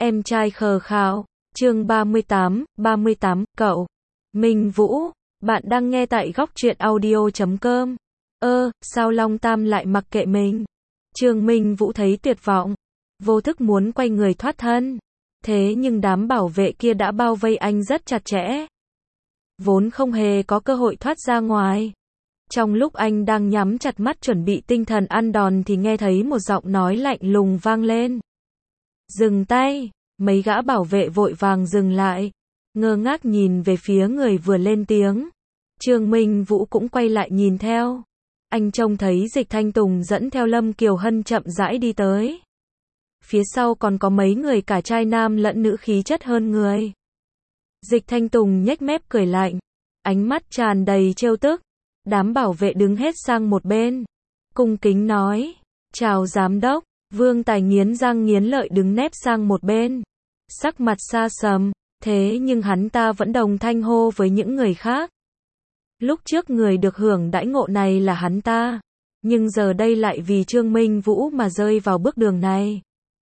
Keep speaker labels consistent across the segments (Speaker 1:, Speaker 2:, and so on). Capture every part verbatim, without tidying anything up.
Speaker 1: Em trai khờ khạo, chương ba mươi tám, ba mươi tám, cậu. Minh Vũ, bạn đang nghe tại góc truyện audio chấm com. Ơ, sao Long Tam lại mặc kệ mình? Trương Minh Vũ thấy tuyệt vọng, vô thức muốn quay người thoát thân. Thế nhưng đám bảo vệ kia đã bao vây anh rất chặt chẽ. Vốn không hề có cơ hội thoát ra ngoài. Trong lúc anh đang nhắm chặt mắt chuẩn bị tinh thần ăn đòn thì nghe thấy một giọng nói lạnh lùng vang lên. Dừng tay, mấy gã bảo vệ vội vàng dừng lại, ngơ ngác nhìn về phía người vừa lên tiếng. Trương Minh Vũ cũng quay lại nhìn theo. Anh trông thấy Dịch Thanh Tùng dẫn theo Lâm Kiều Hân chậm rãi đi tới. Phía sau còn có mấy người cả trai nam lẫn nữ khí chất hơn người. Dịch Thanh Tùng nhếch mép cười lạnh, ánh mắt tràn đầy trêu tức. Đám bảo vệ đứng hết sang một bên, cung kính nói, chào giám đốc. Vương Tài nghiến răng nghiến lợi đứng nép sang một bên, sắc mặt xa sầm, thế nhưng hắn ta vẫn đồng thanh hô với những người khác. Lúc trước người được hưởng đãi ngộ này là hắn ta, nhưng giờ đây lại vì Trương Minh Vũ mà rơi vào bước đường này.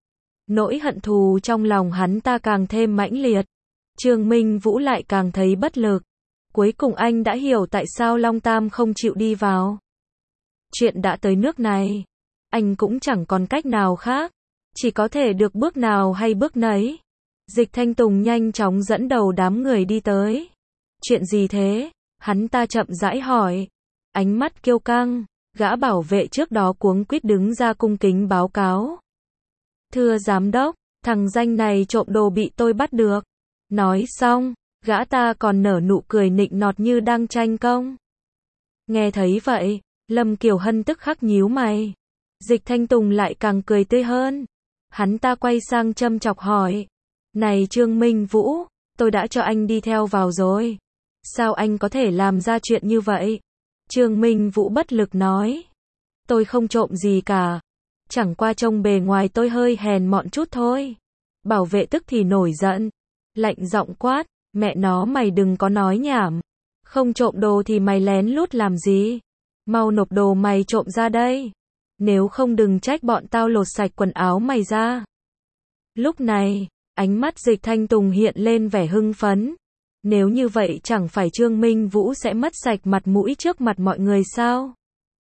Speaker 1: Nỗi hận thù trong lòng hắn ta càng thêm mãnh liệt, Trương Minh Vũ lại càng thấy bất lực. Cuối cùng anh đã hiểu tại sao Long Tam không chịu đi vào. Chuyện đã tới nước này, anh cũng chẳng còn cách nào khác, chỉ có thể được bước nào hay bước nấy. Dịch Thanh Tùng nhanh chóng dẫn đầu đám người đi tới. Chuyện gì thế? Hắn ta chậm rãi hỏi. Ánh mắt kiêu căng, gã bảo vệ trước đó cuống quýt đứng ra cung kính báo cáo. Thưa giám đốc, thằng danh này trộm đồ bị tôi bắt được. Nói xong, gã ta còn nở nụ cười nịnh nọt như đang tranh công. Nghe thấy vậy, Lâm Kiều Hân tức khắc nhíu mày. Dịch Thanh Tùng lại càng cười tươi hơn. Hắn ta quay sang châm chọc hỏi. Này Trương Minh Vũ, tôi đã cho anh đi theo vào rồi. Sao anh có thể làm ra chuyện như vậy? Trương Minh Vũ bất lực nói. Tôi không trộm gì cả. Chẳng qua trông bề ngoài tôi hơi hèn mọn chút thôi. Bảo vệ tức thì nổi giận. Lạnh giọng quát. Mẹ nó mày đừng có nói nhảm. Không trộm đồ thì mày lén lút làm gì? Mau nộp đồ mày trộm ra đây. Nếu không đừng trách bọn tao lột sạch quần áo mày ra. Lúc này, ánh mắt Dịch Thanh Tùng hiện lên vẻ hưng phấn. Nếu như vậy chẳng phải Trương Minh Vũ sẽ mất sạch mặt mũi trước mặt mọi người sao?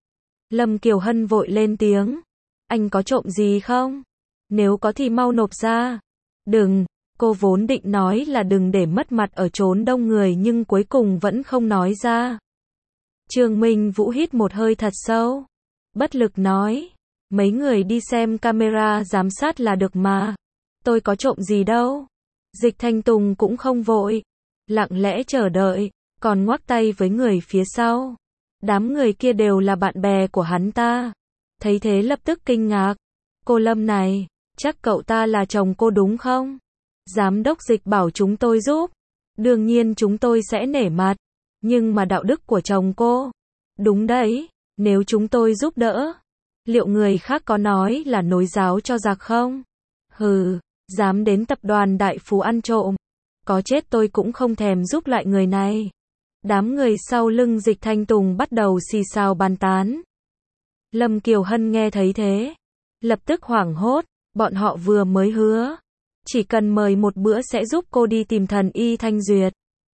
Speaker 1: Lâm Kiều Hân vội lên tiếng. Anh có trộm gì không? Nếu có thì mau nộp ra. Đừng, cô vốn định nói là đừng để mất mặt ở chốn đông người nhưng cuối cùng vẫn không nói ra. Trương Minh Vũ hít một hơi thật sâu. Bất lực nói, mấy người đi xem camera giám sát là được mà. Tôi có trộm gì đâu. Dịch Thanh Tùng cũng không vội, lặng lẽ chờ đợi, còn ngoắc tay với người phía sau. Đám người kia đều là bạn bè của hắn ta. Thấy thế lập tức kinh ngạc. Cô Lâm này, chắc cậu ta là chồng cô đúng không? Giám đốc Dịch bảo chúng tôi giúp. Đương nhiên chúng tôi sẽ nể mặt. Nhưng mà đạo đức của chồng cô. Đúng đấy. Nếu chúng tôi giúp đỡ, liệu người khác có nói là nối giáo cho giặc không? Hừ, dám đến tập đoàn Đại Phú ăn trộm. Có chết tôi cũng không thèm giúp lại người này. Đám người sau lưng Dịch Thanh Tùng bắt đầu xì xào bàn tán. Lâm Kiều Hân nghe thấy thế, lập tức hoảng hốt, bọn họ vừa mới hứa. Chỉ cần mời một bữa sẽ giúp cô đi tìm thần y Thanh Duyệt.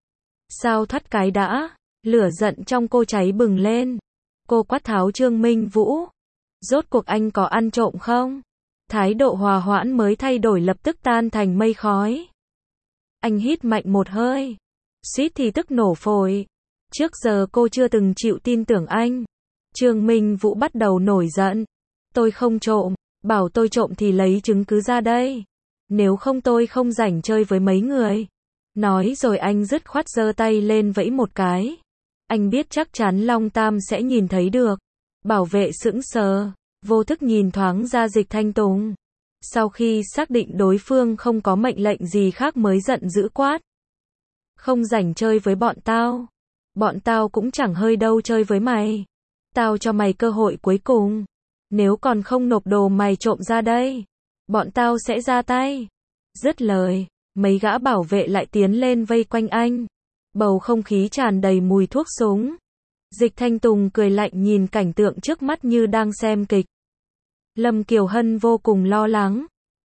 Speaker 1: Sao thoát cái đã, lửa giận trong cô cháy bừng lên. Cô quát tháo Trương Minh Vũ. Rốt cuộc anh có ăn trộm không? Thái độ hòa hoãn mới thay đổi lập tức tan thành mây khói. Anh hít mạnh một hơi. Suýt thì tức nổ phổi. Trước giờ cô chưa từng chịu tin tưởng anh. Trương Minh Vũ bắt đầu nổi giận. Tôi không trộm. Bảo tôi trộm thì lấy chứng cứ ra đây. Nếu không tôi không rảnh chơi với mấy người. Nói rồi anh dứt khoát giơ tay lên vẫy một cái. Anh biết chắc chắn Long Tam sẽ nhìn thấy được. Bảo vệ sững sờ, vô thức nhìn thoáng ra Dịch Thanh Tùng. Sau khi xác định đối phương không có mệnh lệnh gì khác mới giận dữ quát. Không rảnh chơi với bọn tao. Bọn tao cũng chẳng hơi đâu chơi với mày. Tao cho mày cơ hội cuối cùng. Nếu còn không nộp đồ mày trộm ra đây, bọn tao sẽ ra tay. Dứt lời, mấy gã bảo vệ lại tiến lên vây quanh anh. Bầu không khí tràn đầy mùi thuốc súng. Dịch Thanh Tùng cười lạnh nhìn cảnh tượng trước mắt như đang xem kịch. Lâm Kiều Hân vô cùng lo lắng.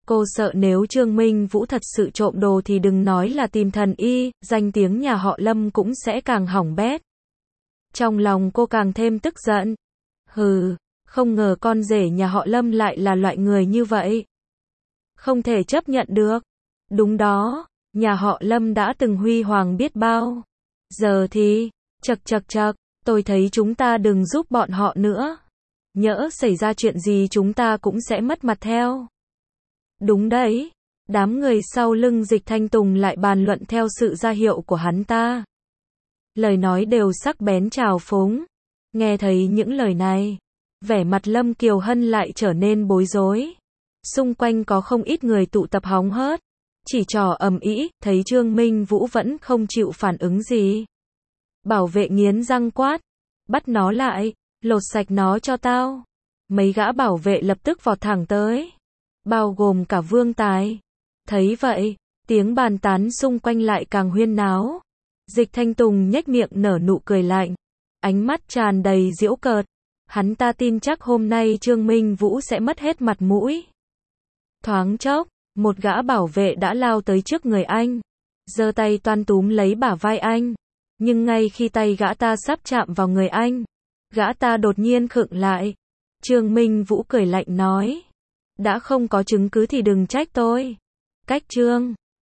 Speaker 1: Cô sợ nếu Trương Minh Vũ thật sự trộm đồ thì đừng nói là tìm thần y, danh tiếng nhà họ Lâm cũng sẽ càng hỏng bét. Trong lòng cô càng thêm tức giận. Hừ, không ngờ con rể nhà họ Lâm lại là loại người như vậy. Không thể chấp nhận được. Đúng đó, nhà họ Lâm đã từng huy hoàng biết bao. Giờ thì, chật chật chật, tôi thấy chúng ta đừng giúp bọn họ nữa. Nhỡ xảy ra chuyện gì chúng ta cũng sẽ mất mặt theo. Đúng đấy, đám người sau lưng Dịch Thanh Tùng lại bàn luận theo sự ra hiệu của hắn ta. Lời nói đều sắc bén trào phúng. Nghe thấy những lời này, vẻ mặt Lâm Kiều Hân lại trở nên bối rối. Xung quanh có không ít người tụ tập hóng hớt, chỉ trò ầm ĩ, thấy Trương Minh Vũ vẫn không chịu phản ứng gì. Bảo vệ nghiến răng quát, bắt nó lại, lột sạch nó cho tao. Mấy gã bảo vệ lập tức vọt thẳng tới, bao gồm cả Vương Tài. Thấy vậy, tiếng bàn tán xung quanh lại càng huyên náo. Dịch Thanh Tùng nhếch miệng nở nụ cười lạnh, ánh mắt tràn đầy giễu cợt. Hắn ta tin chắc hôm nay Trương Minh Vũ sẽ mất hết mặt mũi. Thoáng chốc, một gã bảo vệ đã lao tới trước người anh, giơ tay toan túm lấy bả vai anh. Nhưng ngay khi tay gã ta sắp chạm vào người anh, gã ta đột nhiên khựng lại. Trương Minh Vũ cười lạnh nói, đã không có chứng cứ thì đừng trách tôi. Cách Trương